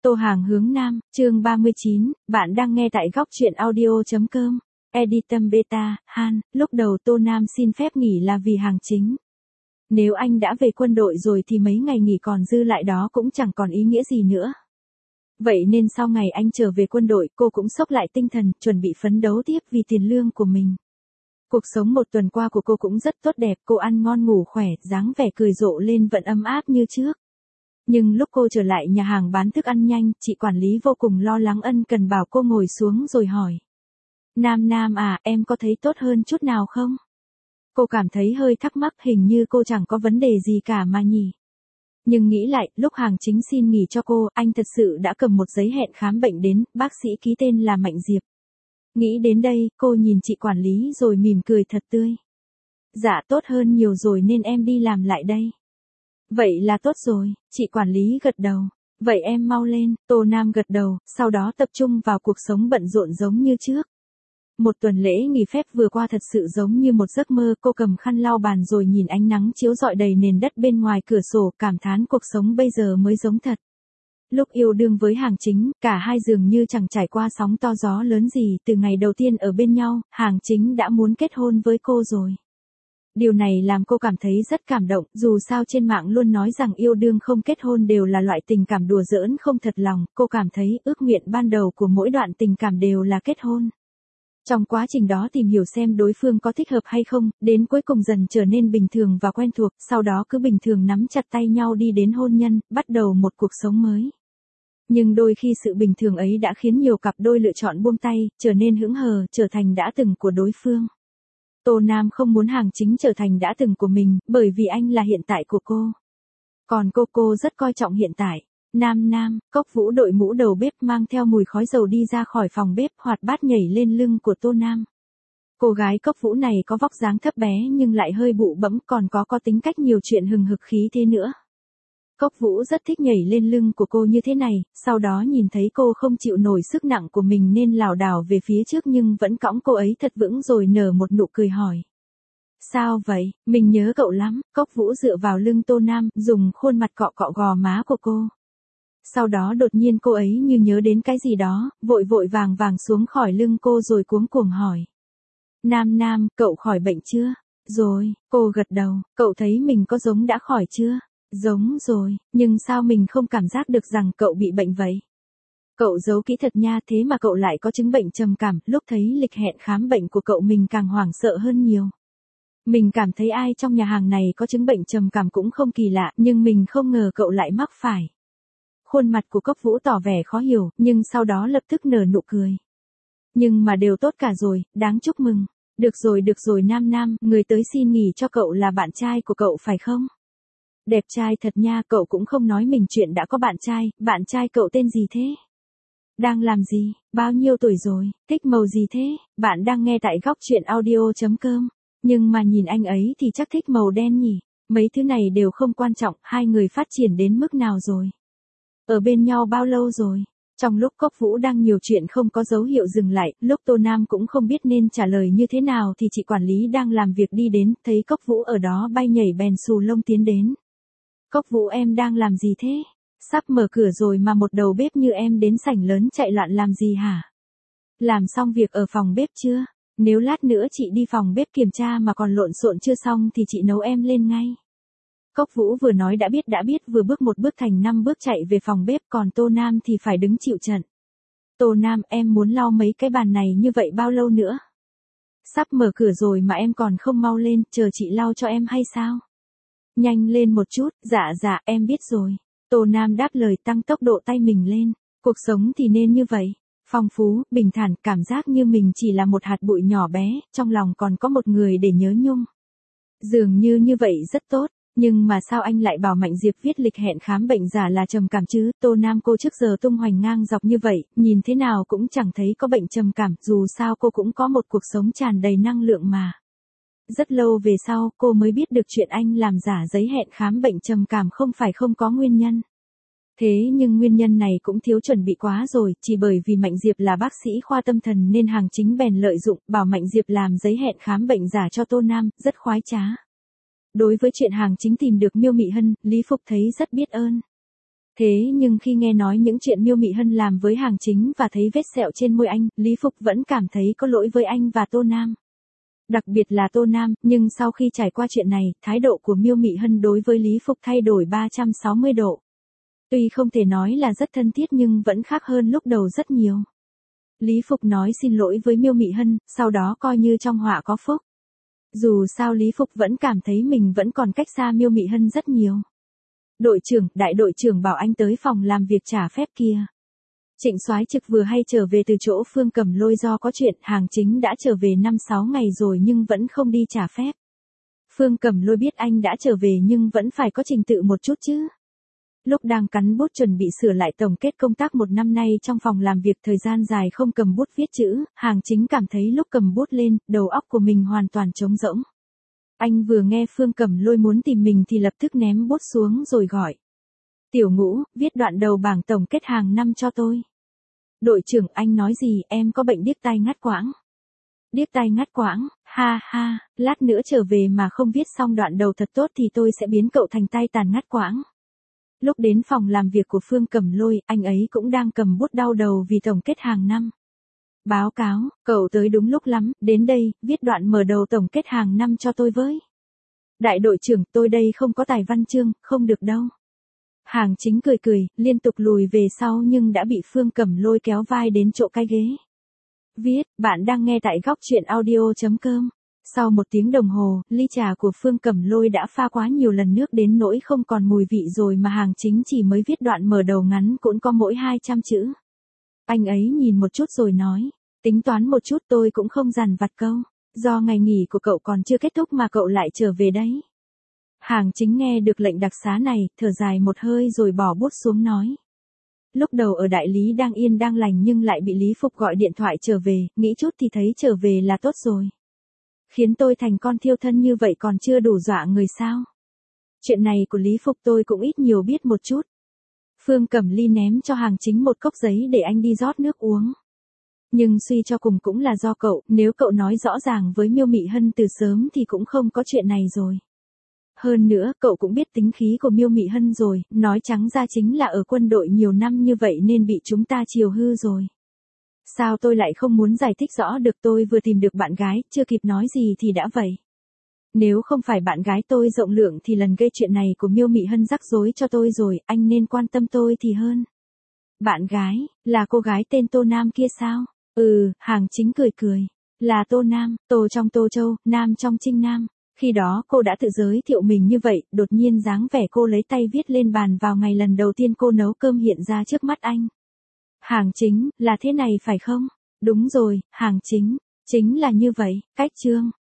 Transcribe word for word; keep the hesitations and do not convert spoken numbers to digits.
Tô Hàng hướng Nam, chương ba mươi chín, bạn đang nghe tại góc truyện audio.com. Editum Beta, Han, lúc đầu Tô Nam xin phép nghỉ là vì hàng chính. Nếu anh đã về quân đội rồi thì mấy ngày nghỉ còn dư lại đó cũng chẳng còn ý nghĩa gì nữa. Vậy nên sau ngày anh trở về quân đội, cô cũng xốc lại tinh thần, chuẩn bị phấn đấu tiếp vì tiền lương của mình. Cuộc sống một tuần qua của cô cũng rất tốt đẹp, cô ăn ngon ngủ khỏe, dáng vẻ cười rộ lên vẫn ấm áp như trước. Nhưng lúc cô trở lại nhà hàng bán thức ăn nhanh, chị quản lý vô cùng lo lắng ân cần bảo cô ngồi xuống rồi hỏi. Nam Nam à, em có thấy tốt hơn chút nào không? Cô cảm thấy hơi thắc mắc, hình như cô chẳng có vấn đề gì cả mà nhỉ. Nhưng nghĩ lại, lúc hàng chính xin nghỉ cho cô, anh thật sự đã cầm một giấy hẹn khám bệnh đến, bác sĩ ký tên là Mạnh Diệp. Nghĩ đến đây, cô nhìn chị quản lý rồi mỉm cười thật tươi. Dạ tốt hơn nhiều rồi nên em đi làm lại đây. Vậy là tốt rồi, chị quản lý gật đầu. Vậy em mau lên, Tô Nam gật đầu, sau đó tập trung vào cuộc sống bận rộn giống như trước. Một tuần lễ nghỉ phép vừa qua thật sự giống như một giấc mơ, cô cầm khăn lau bàn rồi nhìn ánh nắng chiếu rọi đầy nền đất bên ngoài cửa sổ, cảm thán cuộc sống bây giờ mới giống thật. Lúc yêu đương với hàng chính, cả hai dường như chẳng trải qua sóng to gió lớn gì, từ ngày đầu tiên ở bên nhau, hàng chính đã muốn kết hôn với cô rồi. Điều này làm cô cảm thấy rất cảm động, dù sao trên mạng luôn nói rằng yêu đương không kết hôn đều là loại tình cảm đùa giỡn không thật lòng, cô cảm thấy ước nguyện ban đầu của mỗi đoạn tình cảm đều là kết hôn. Trong quá trình đó tìm hiểu xem đối phương có thích hợp hay không, đến cuối cùng dần trở nên bình thường và quen thuộc, sau đó cứ bình thường nắm chặt tay nhau đi đến hôn nhân, bắt đầu một cuộc sống mới. Nhưng đôi khi sự bình thường ấy đã khiến nhiều cặp đôi lựa chọn buông tay, trở nên hững hờ, trở thành đã từng của đối phương. Tô Nam không muốn hàng chính trở thành đã từng của mình, bởi vì anh là hiện tại của cô. Còn cô cô rất coi trọng hiện tại. Nam Nam, Cốc Vũ đội mũ đầu bếp mang theo mùi khói dầu đi ra khỏi phòng bếp, hoạt bát nhảy lên lưng của Tô Nam. Cô gái Cốc Vũ này có vóc dáng thấp bé nhưng lại hơi bụ bẫm, còn có có tính cách nhiều chuyện hừng hực khí thế nữa. Cốc Vũ rất thích nhảy lên lưng của cô như thế này, sau đó nhìn thấy cô không chịu nổi sức nặng của mình nên lảo đảo về phía trước nhưng vẫn cõng cô ấy thật vững rồi nở một nụ cười hỏi. Sao vậy, mình nhớ cậu lắm. Cốc Vũ dựa vào lưng Tô Nam, dùng khuôn mặt cọ cọ gò má của cô. Sau đó đột nhiên cô ấy như nhớ đến cái gì đó, vội vội vàng vàng xuống khỏi lưng cô rồi cuống cuồng hỏi. Nam Nam, cậu khỏi bệnh chưa? Rồi, cô gật đầu, cậu thấy mình có giống đã khỏi chưa? Giống rồi, nhưng sao mình không cảm giác được rằng cậu bị bệnh vậy? Cậu giấu kỹ thật nha, thế mà cậu lại có chứng bệnh trầm cảm, lúc thấy lịch hẹn khám bệnh của cậu mình càng hoảng sợ hơn nhiều. Mình cảm thấy ai trong nhà hàng này có chứng bệnh trầm cảm cũng không kỳ lạ, nhưng mình không ngờ cậu lại mắc phải. Khuôn mặt của Cốc Vũ tỏ vẻ khó hiểu, nhưng sau đó lập tức nở nụ cười. Nhưng mà đều tốt cả rồi, đáng chúc mừng. Được rồi được rồi Nam Nam, người tới xin nghỉ cho cậu là bạn trai của cậu phải không? Đẹp trai thật nha, cậu cũng không nói mình chuyện đã có bạn trai, bạn trai cậu tên gì thế? Đang làm gì, bao nhiêu tuổi rồi, thích màu gì thế? Bạn đang nghe tại góc truyện audio.com, nhưng mà nhìn anh ấy thì chắc thích màu đen nhỉ? Mấy thứ này đều không quan trọng, hai người phát triển đến mức nào rồi? Ở bên nhau bao lâu rồi? Trong lúc Cốc Vũ đang nhiều chuyện không có dấu hiệu dừng lại, lúc Tô Nam cũng không biết nên trả lời như thế nào thì chị quản lý đang làm việc đi đến, thấy Cốc Vũ ở đó bay nhảy bèn xù lông tiến đến. Cốc Vũ em đang làm gì thế? Sắp mở cửa rồi mà một đầu bếp như em đến sảnh lớn chạy loạn làm gì hả? Làm xong việc ở phòng bếp chưa? Nếu lát nữa chị đi phòng bếp kiểm tra mà còn lộn xộn chưa xong thì chị nấu em lên ngay. Cốc Vũ vừa nói đã biết đã biết vừa bước một bước thành năm bước chạy về phòng bếp, còn Tô Nam thì phải đứng chịu trận. Tô Nam, em muốn lau mấy cái bàn này như vậy bao lâu nữa? Sắp mở cửa rồi mà em còn không mau lên, chờ chị lau cho em hay sao? Nhanh lên một chút, dạ dạ, em biết rồi. Tô Nam đáp lời tăng tốc độ tay mình lên. Cuộc sống thì nên như vậy. Phong phú, bình thản, cảm giác như mình chỉ là một hạt bụi nhỏ bé, trong lòng còn có một người để nhớ nhung. Dường như như vậy rất tốt. Nhưng mà sao anh lại bảo Mạnh Diệp viết lịch hẹn khám bệnh giả là trầm cảm chứ? Tô Nam cô trước giờ tung hoành ngang dọc như vậy, nhìn thế nào cũng chẳng thấy có bệnh trầm cảm, dù sao cô cũng có một cuộc sống tràn đầy năng lượng mà. Rất lâu về sau, cô mới biết được chuyện anh làm giả giấy hẹn khám bệnh trầm cảm không phải không có nguyên nhân. Thế nhưng nguyên nhân này cũng thiếu chuẩn bị quá rồi, chỉ bởi vì Mạnh Diệp là bác sĩ khoa tâm thần nên hàng chính bèn lợi dụng, bảo Mạnh Diệp làm giấy hẹn khám bệnh giả cho Tô Nam, rất khoái trá. Đối với chuyện hàng chính tìm được Miêu Mị Hân, Lý Phục thấy rất biết ơn. Thế nhưng khi nghe nói những chuyện Miêu Mị Hân làm với Hàng Chính và thấy vết sẹo trên môi anh, Lý Phục vẫn cảm thấy có lỗi với anh và Tô Nam. Đặc biệt là Tô Nam, nhưng sau khi trải qua chuyện này, thái độ của Miêu Mị Hân đối với Lý Phục thay đổi ba trăm sáu mươi độ. Tuy không thể nói là rất thân thiết nhưng vẫn khác hơn lúc đầu rất nhiều. Lý Phục nói xin lỗi với Miêu Mị Hân, sau đó coi như trong họa có phúc. Dù sao Lý Phục vẫn cảm thấy mình vẫn còn cách xa Miêu Mị Hân rất nhiều. Đội trưởng, đại đội trưởng bảo anh tới phòng làm việc trả phép kia. Trịnh Soái Trực vừa hay trở về từ chỗ Phương Cẩm Lôi do có chuyện, Hàng Chính đã trở về năm sáu ngày rồi nhưng vẫn không đi trả phép. Phương Cẩm Lôi biết anh đã trở về nhưng vẫn phải có trình tự một chút chứ. Lúc đang cắn bút chuẩn bị sửa lại tổng kết công tác một năm nay trong phòng làm việc thời gian dài không cầm bút viết chữ, Hàng Chính cảm thấy lúc cầm bút lên, đầu óc của mình hoàn toàn trống rỗng. Anh vừa nghe Phương Cẩm Lôi muốn tìm mình thì lập tức ném bút xuống rồi gọi. Tiểu Ngũ, viết đoạn đầu bảng tổng kết hàng năm cho tôi. Đội trưởng, anh nói gì, em có bệnh điếc tai ngắt quãng. Điếc tai ngắt quãng, ha ha, lát nữa trở về mà không viết xong đoạn đầu thật tốt thì tôi sẽ biến cậu thành tai tàn ngắt quãng. Lúc đến phòng làm việc của Phương Cẩm Lôi, anh ấy cũng đang cầm bút đau đầu vì tổng kết hàng năm. Báo cáo, cậu tới đúng lúc lắm, đến đây, viết đoạn mở đầu tổng kết hàng năm cho tôi với. Đại đội trưởng, tôi đây không có tài văn chương, không được đâu. Hàng Chính cười cười, liên tục lùi về sau nhưng đã bị Phương Cẩm Lôi kéo vai đến chỗ cái ghế. Viết, bạn đang nghe tại góc truyện audio chấm com. Sau một tiếng đồng hồ, ly trà của Phương Cẩm Lôi đã pha quá nhiều lần nước đến nỗi không còn mùi vị rồi mà Hàng Chính chỉ mới viết đoạn mở đầu ngắn cũng có mỗi hai trăm chữ. Anh ấy nhìn một chút rồi nói, tính toán một chút tôi cũng không dằn vặt câu, do ngày nghỉ của cậu còn chưa kết thúc mà cậu lại trở về đấy. Hàng Chính nghe được lệnh đặc xá này, thở dài một hơi rồi bỏ bút xuống nói. Lúc đầu ở đại lý đang yên đang lành nhưng lại bị Lý Phục gọi điện thoại trở về, nghĩ chút thì thấy trở về là tốt rồi. Khiến tôi thành con thiêu thân như vậy còn chưa đủ dọa người sao? Chuyện này của Lý Phục tôi cũng ít nhiều biết một chút. Phương Cẩm Ly ném cho Hàng Chính một cốc giấy để anh đi rót nước uống. Nhưng suy cho cùng cũng là do cậu, nếu cậu nói rõ ràng với Miêu Mị Hân từ sớm thì cũng không có chuyện này rồi. Hơn nữa, cậu cũng biết tính khí của Miêu Mị Hân rồi, nói trắng ra chính là ở quân đội nhiều năm như vậy nên bị chúng ta chiều hư rồi. Sao tôi lại không muốn giải thích rõ được, tôi vừa tìm được bạn gái, chưa kịp nói gì thì đã vậy. Nếu không phải bạn gái tôi rộng lượng thì lần gây chuyện này của Miêu Mị Hân rắc rối cho tôi rồi, anh nên quan tâm tôi thì hơn. Bạn gái, là cô gái tên Tô Nam kia sao? Ừ, Hàng Chính cười cười. Là Tô Nam, Tô trong Tô Châu, Nam trong Trinh Nam. Khi đó cô đã tự giới thiệu mình như vậy, đột nhiên dáng vẻ cô lấy tay viết lên bàn vào ngày lần đầu tiên cô nấu cơm hiện ra trước mắt anh. Hàng Chính, là thế này phải không? Đúng rồi, Hàng Chính, chính là như vậy, cách chương.